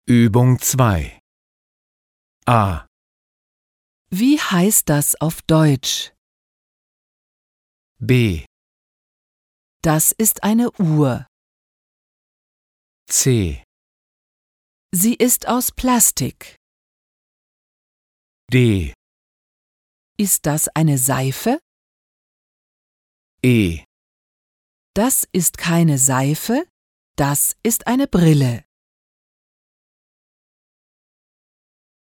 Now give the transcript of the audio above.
Übung 2 A. Wie heißt das auf Deutsch? B. Das ist eine Uhr. C. Sie ist aus Plastik. D. Ist das eine Seife? E. Das ist keine Seife, das ist eine Brille.